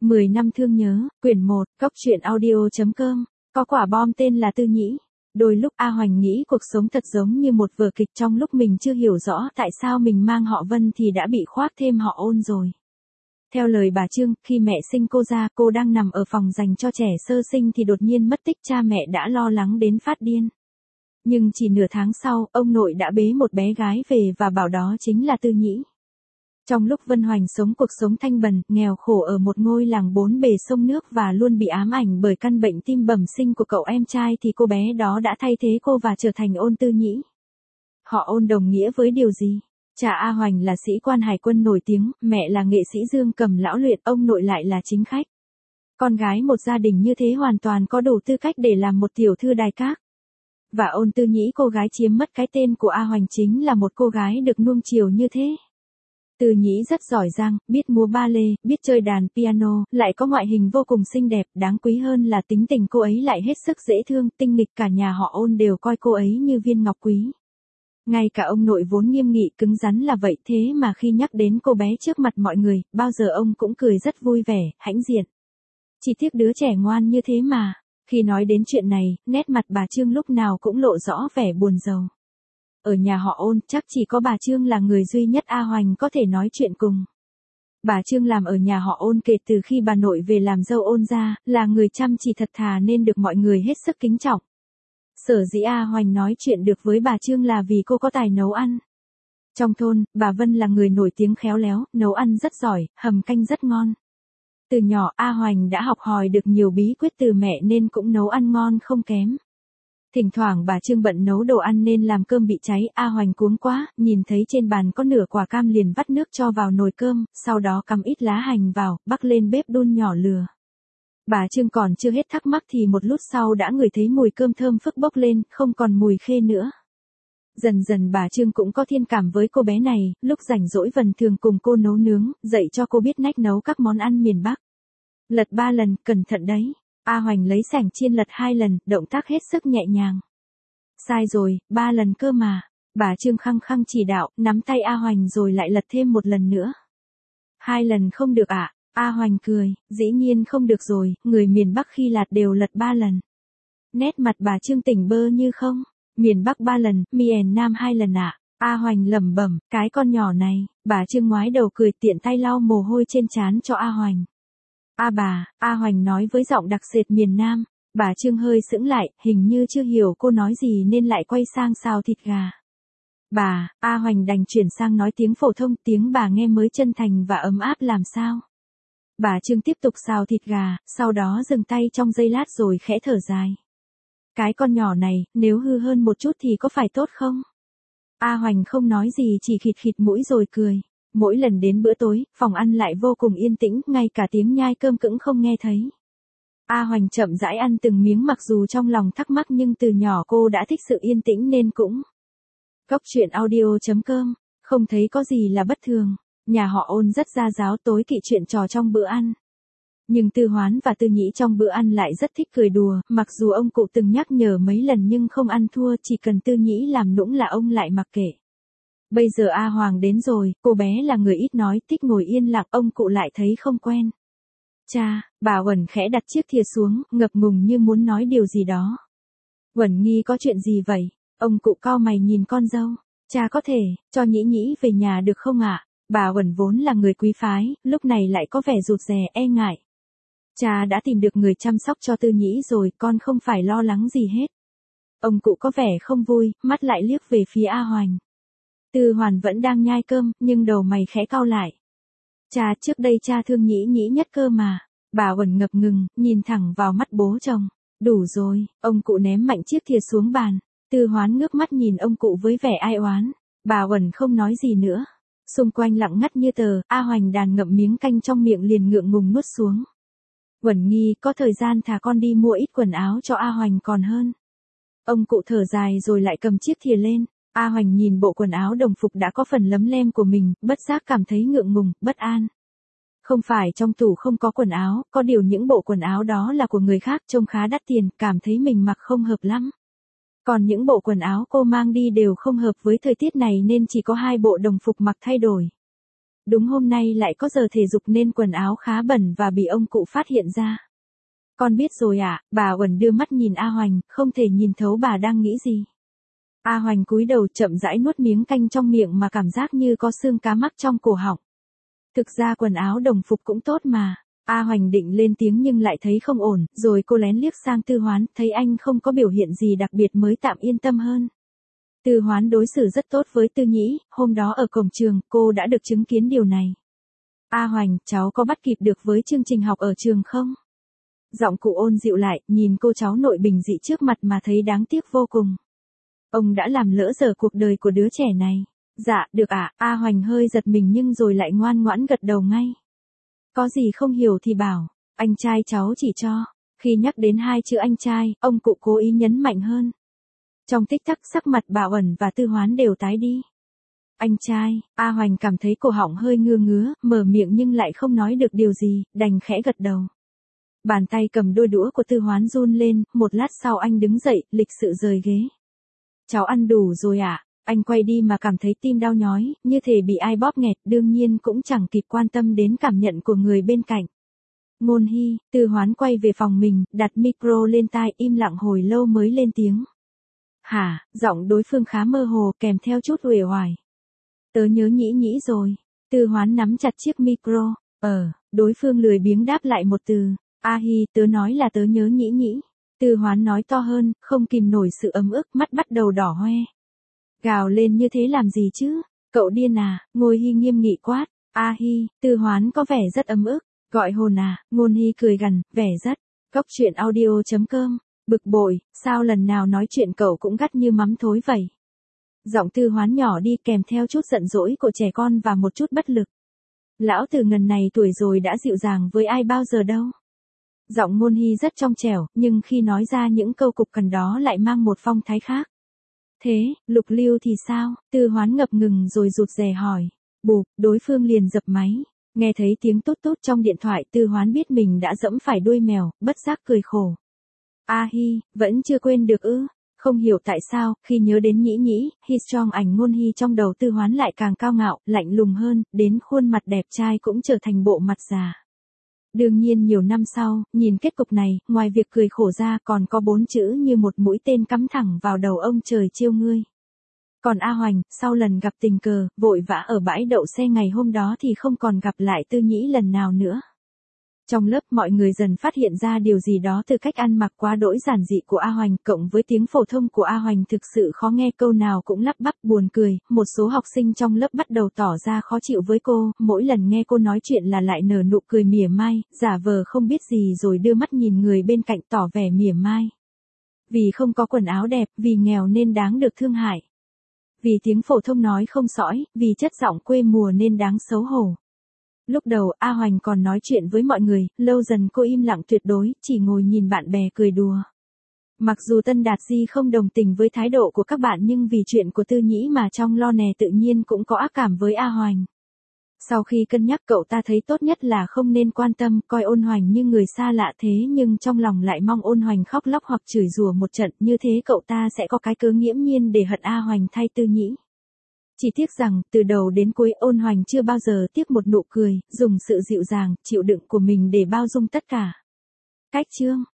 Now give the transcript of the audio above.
10 năm thương nhớ, quyển 1, Cóc truyện audio.com, có quả bom tên là Tư Nhĩ. Đôi lúc A Hoành nghĩ cuộc sống thật giống như một vở kịch, trong lúc mình chưa hiểu rõ tại sao mình mang họ Vân thì đã bị khoác thêm họ Ôn rồi. Theo lời bà Trương, khi mẹ sinh cô ra, cô đang nằm ở phòng dành cho trẻ sơ sinh thì đột nhiên mất tích, cha mẹ đã lo lắng đến phát điên. Nhưng chỉ nửa tháng sau, ông nội đã bế một bé gái về và bảo đó chính là Tư Nhĩ. Trong lúc Vân Hoành sống cuộc sống thanh bần, nghèo khổ ở một ngôi làng bốn bề sông nước và luôn bị ám ảnh bởi căn bệnh tim bẩm sinh của cậu em trai thì cô bé đó đã thay thế cô và trở thành Ôn Tư Nhĩ. Họ Ôn đồng nghĩa với điều gì? Cha A Hoành là sĩ quan hải quân nổi tiếng, mẹ là nghệ sĩ dương cầm lão luyện, ông nội lại là chính khách. Con gái một gia đình như thế hoàn toàn có đủ tư cách để làm một tiểu thư đài các. Và Ôn Tư Nhĩ, cô gái chiếm mất cái tên của A Hoành, chính là một cô gái được nuông chiều như thế. Tư Nhĩ rất giỏi giang, biết múa ba lê, biết chơi đàn piano, lại có ngoại hình vô cùng xinh đẹp, đáng quý hơn là tính tình cô ấy lại hết sức dễ thương, tinh nghịch, cả nhà họ Ôn đều coi cô ấy như viên ngọc quý. Ngay cả ông nội vốn nghiêm nghị cứng rắn là vậy, thế mà khi nhắc đến cô bé trước mặt mọi người, bao giờ ông cũng cười rất vui vẻ, hãnh diện. Chỉ tiếc đứa trẻ ngoan như thế mà. Khi nói đến chuyện này, nét mặt bà Trương lúc nào cũng lộ rõ vẻ buồn rầu. Ở nhà họ Ôn, chắc chỉ có bà Trương là người duy nhất A Hoành có thể nói chuyện cùng. Bà Trương làm ở nhà họ Ôn kể từ khi bà nội về làm dâu Ôn ra, là người chăm chỉ thật thà nên được mọi người hết sức kính trọng. Sở dĩ A Hoành nói chuyện được với bà Trương là vì cô có tài nấu ăn. Trong thôn, bà Vân là người nổi tiếng khéo léo, nấu ăn rất giỏi, hầm canh rất ngon. Từ nhỏ A Hoành đã học hỏi được nhiều bí quyết từ mẹ nên cũng nấu ăn ngon không kém. Thỉnh thoảng bà Trương bận nấu đồ ăn nên làm cơm bị cháy, A Hoành cuống quá, nhìn thấy trên bàn có nửa quả cam liền vắt nước cho vào nồi cơm, sau đó cắm ít lá hành vào, bắc lên bếp đun nhỏ lửa. Bà Trương còn chưa hết thắc mắc thì một lát sau đã ngửi thấy mùi cơm thơm phức bốc lên, không còn mùi khê nữa. Dần dần bà Trương cũng có thiện cảm với cô bé này, lúc rảnh rỗi Vân thường cùng cô nấu nướng, dạy cho cô biết nách nấu các món ăn miền Bắc. Lật 3 lần, cẩn thận đấy. A Hoành lấy sảng chiên lật 2 lần, động tác hết sức nhẹ nhàng. Sai rồi, 3 lần cơ mà. Bà Trương khăng khăng chỉ đạo, nắm tay A Hoành rồi lại lật thêm một lần nữa. 2 lần không được ạ? A Hoành cười, dĩ nhiên không được rồi, người miền Bắc khi lạt đều lật 3 lần. Nét mặt bà Trương tỉnh bơ như không. Miền Bắc 3 lần, miền Nam 2 lần ạ. A Hoành lẩm bẩm, cái con nhỏ này. Bà Trương ngoái đầu cười, tiện tay lau mồ hôi trên trán cho A Hoành. Bà, A Hoành nói với giọng đặc sệt miền Nam. Bà Trương hơi sững lại, hình như chưa hiểu cô nói gì nên lại quay sang xào thịt gà. Bà, A Hoành đành chuyển sang nói tiếng phổ thông, tiếng bà nghe mới chân thành và ấm áp làm sao. Bà Trương tiếp tục xào thịt gà, sau đó dừng tay trong giây lát rồi khẽ thở dài. Cái con nhỏ này, nếu hư hơn một chút thì có phải tốt không? A Hoành không nói gì, chỉ khịt khịt mũi rồi cười. Mỗi lần đến bữa tối, phòng ăn lại vô cùng yên tĩnh, ngay cả tiếng nhai cơm cũng không nghe thấy. A Hoành chậm rãi ăn từng miếng, mặc dù trong lòng thắc mắc nhưng từ nhỏ cô đã thích sự yên tĩnh nên cũng. Cóc truyện audio.com, không thấy có gì là bất thường. Nhà họ Ôn rất gia giáo, tối kỵ chuyện trò trong bữa ăn. Nhưng Tư Hoán và Tư Nhĩ trong bữa ăn lại rất thích cười đùa, mặc dù ông cụ từng nhắc nhở mấy lần nhưng không ăn thua, chỉ cần Tư Nhĩ làm nũng là ông lại mặc kệ. Bây giờ A Hoàng đến rồi, cô bé là người ít nói, thích ngồi yên lặng, ông cụ lại thấy không quen. Cha, bà Uẩn khẽ đặt chiếc thìa xuống, ngập ngùng như muốn nói điều gì đó. Uẩn Nhi, có chuyện gì vậy? Ông cụ cau mày nhìn con dâu. Cha có thể, cho Nhĩ Nhĩ về nhà được không ạ? Bà Uẩn vốn là người quý phái, lúc này lại có vẻ rụt rè, e ngại. Cha đã tìm được người chăm sóc cho Tư Nhĩ rồi, con không phải lo lắng gì hết. Ông cụ có vẻ không vui, mắt lại liếc về phía A Hoành. Tư Hoàn vẫn đang nhai cơm, nhưng đầu mày khẽ cau lại. Cha, trước đây cha thương Nhĩ Nhĩ nhất cơ mà. Bà Uẩn ngập ngừng, nhìn thẳng vào mắt bố chồng. Đủ rồi, ông cụ ném mạnh chiếc thìa xuống bàn. Tư Hoán ngước mắt nhìn ông cụ với vẻ ai oán. Bà Uẩn không nói gì nữa. Xung quanh lặng ngắt như tờ, A Hoành đàn ngậm miếng canh trong miệng liền ngượng ngùng nuốt xuống. Uẩn Nhi, có thời gian thả con đi mua ít quần áo cho A Hoành còn hơn. Ông cụ thở dài rồi lại cầm chiếc thìa lên. A Hoành nhìn bộ quần áo đồng phục đã có phần lấm lem của mình, bất giác cảm thấy ngượng ngùng, bất an. Không phải trong tủ không có quần áo, có điều những bộ quần áo đó là của người khác, trông khá đắt tiền, cảm thấy mình mặc không hợp lắm. Còn những bộ quần áo cô mang đi đều không hợp với thời tiết này nên chỉ có 2 bộ đồng phục mặc thay đổi. Đúng hôm nay lại có giờ thể dục nên quần áo khá bẩn và bị ông cụ phát hiện ra. Con biết rồi ạ, bà Uẩn đưa mắt nhìn A Hoành, không thể nhìn thấu bà đang nghĩ gì. A Hoành cúi đầu chậm rãi nuốt miếng canh trong miệng mà cảm giác như có xương cá mắc trong cổ họng. Thực ra quần áo đồng phục cũng tốt mà. A Hoành định lên tiếng nhưng lại thấy không ổn, rồi cô lén liếc sang Tư Hoán, thấy anh không có biểu hiện gì đặc biệt mới tạm yên tâm hơn. Tư Hoán đối xử rất tốt với Tư Nhĩ, hôm đó ở cổng trường, cô đã được chứng kiến điều này. A Hoành, cháu có bắt kịp được với chương trình học ở trường không? Giọng cụ ôn dịu lại, nhìn cô cháu nội bình dị trước mặt mà thấy đáng tiếc vô cùng. Ông đã làm lỡ dở cuộc đời của đứa trẻ này. Dạ, được ạ, A Hoành hơi giật mình nhưng rồi lại ngoan ngoãn gật đầu ngay. Có gì không hiểu thì bảo, anh trai cháu chỉ cho. Khi nhắc đến hai chữ anh trai, ông cụ cố ý nhấn mạnh hơn. Trong tích tắc sắc mặt bà Uẩn và Tư Hoán đều tái đi. Anh trai, A Hoành cảm thấy cổ họng hơi ngứa ngứa, mở miệng nhưng lại không nói được điều gì, đành khẽ gật đầu. Bàn tay cầm đôi đũa của Tư Hoán run lên, một lát sau anh đứng dậy, lịch sự rời ghế. Cháu ăn đủ rồi ạ. Anh quay đi mà cảm thấy tim đau nhói, như thể bị ai bóp nghẹt, đương nhiên cũng chẳng kịp quan tâm đến cảm nhận của người bên cạnh. Ngôn Hy, Tư Hoán quay về phòng mình, đặt micro lên tai, im lặng hồi lâu mới lên tiếng. Hả, giọng đối phương khá mơ hồ, kèm theo chút uể oải. Tớ nhớ Nhĩ Nhĩ rồi. Tư Hoán nắm chặt chiếc micro. Đối phương lười biếng đáp lại một từ. A Hi, tớ nói là tớ nhớ Nhĩ Nhĩ. Tư Hoán nói to hơn, không kìm nổi sự ấm ức, mắt bắt đầu đỏ hoe. Gào lên như thế làm gì chứ? Cậu điên à? Ngôn Hy nghiêm nghị quát. A Hi, Tư Hoán có vẻ rất ấm ức. Gọi hồn à? Ngôn Hy cười gằn, vẻ rất. Cốc truyện audio.com. Bực bội, sao lần nào nói chuyện cậu cũng gắt như mắm thối vậy? Giọng Tư Hoán nhỏ đi kèm theo chút giận dỗi của trẻ con và một chút bất lực. Lão từ ngần này tuổi rồi đã dịu dàng với ai bao giờ đâu. Giọng Ngôn Hy rất trong trẻo, nhưng khi nói ra những câu cục cằn đó lại mang một phong thái khác. Thế, Lục Lưu thì sao? Tư Hoán ngập ngừng rồi rụt rè hỏi. Bụp, đối phương liền dập máy. Nghe thấy tiếng tút tút trong điện thoại, Tư Hoán biết mình đã dẫm phải đuôi mèo, bất giác cười khổ. A Hi, vẫn chưa quên được ư? Không hiểu tại sao, khi nhớ đến Nhĩ Nhĩ, Hi Strong ảnh Ngôn Hy trong đầu Tư Hoán lại càng cao ngạo, lạnh lùng hơn, đến khuôn mặt đẹp trai cũng trở thành bộ mặt già. Đương nhiên nhiều năm sau, nhìn kết cục này, ngoài việc cười khổ ra còn có 4 chữ như một mũi tên cắm thẳng vào đầu ông trời chiêu ngươi. Còn A Hoành, sau lần gặp tình cờ, vội vã ở bãi đậu xe ngày hôm đó thì không còn gặp lại Tư Nhĩ lần nào nữa. Trong lớp mọi người dần phát hiện ra điều gì đó từ cách ăn mặc quá đỗi giản dị của A Hoành, cộng với tiếng phổ thông của A Hoành thực sự khó nghe, câu nào cũng lắp bắp buồn cười, một số học sinh trong lớp bắt đầu tỏ ra khó chịu với cô, mỗi lần nghe cô nói chuyện là lại nở nụ cười mỉa mai, giả vờ không biết gì rồi đưa mắt nhìn người bên cạnh tỏ vẻ mỉa mai. Vì không có quần áo đẹp, vì nghèo nên đáng được thương hại. Vì tiếng phổ thông nói không sõi, vì chất giọng quê mùa nên đáng xấu hổ. Lúc đầu A Hoành còn nói chuyện với mọi người, lâu dần cô im lặng tuyệt đối, chỉ ngồi nhìn bạn bè cười đùa. Mặc dù Tân Đạt Di không đồng tình với thái độ của các bạn nhưng vì chuyện của Tư Nhĩ mà trong lo nè tự nhiên cũng có ác cảm với A Hoành. Sau khi cân nhắc cậu ta thấy tốt nhất là không nên quan tâm, coi Ôn Hoành như người xa lạ thế nhưng trong lòng lại mong Ôn Hoành khóc lóc hoặc chửi rủa một trận, như thế cậu ta sẽ có cái cớ nghiễm nhiên để hận A Hoành thay Tư Nhĩ. Chỉ tiếc rằng, từ đầu đến cuối Ôn Hoành chưa bao giờ tiếc một nụ cười, dùng sự dịu dàng, chịu đựng của mình để bao dung tất cả. Cách chương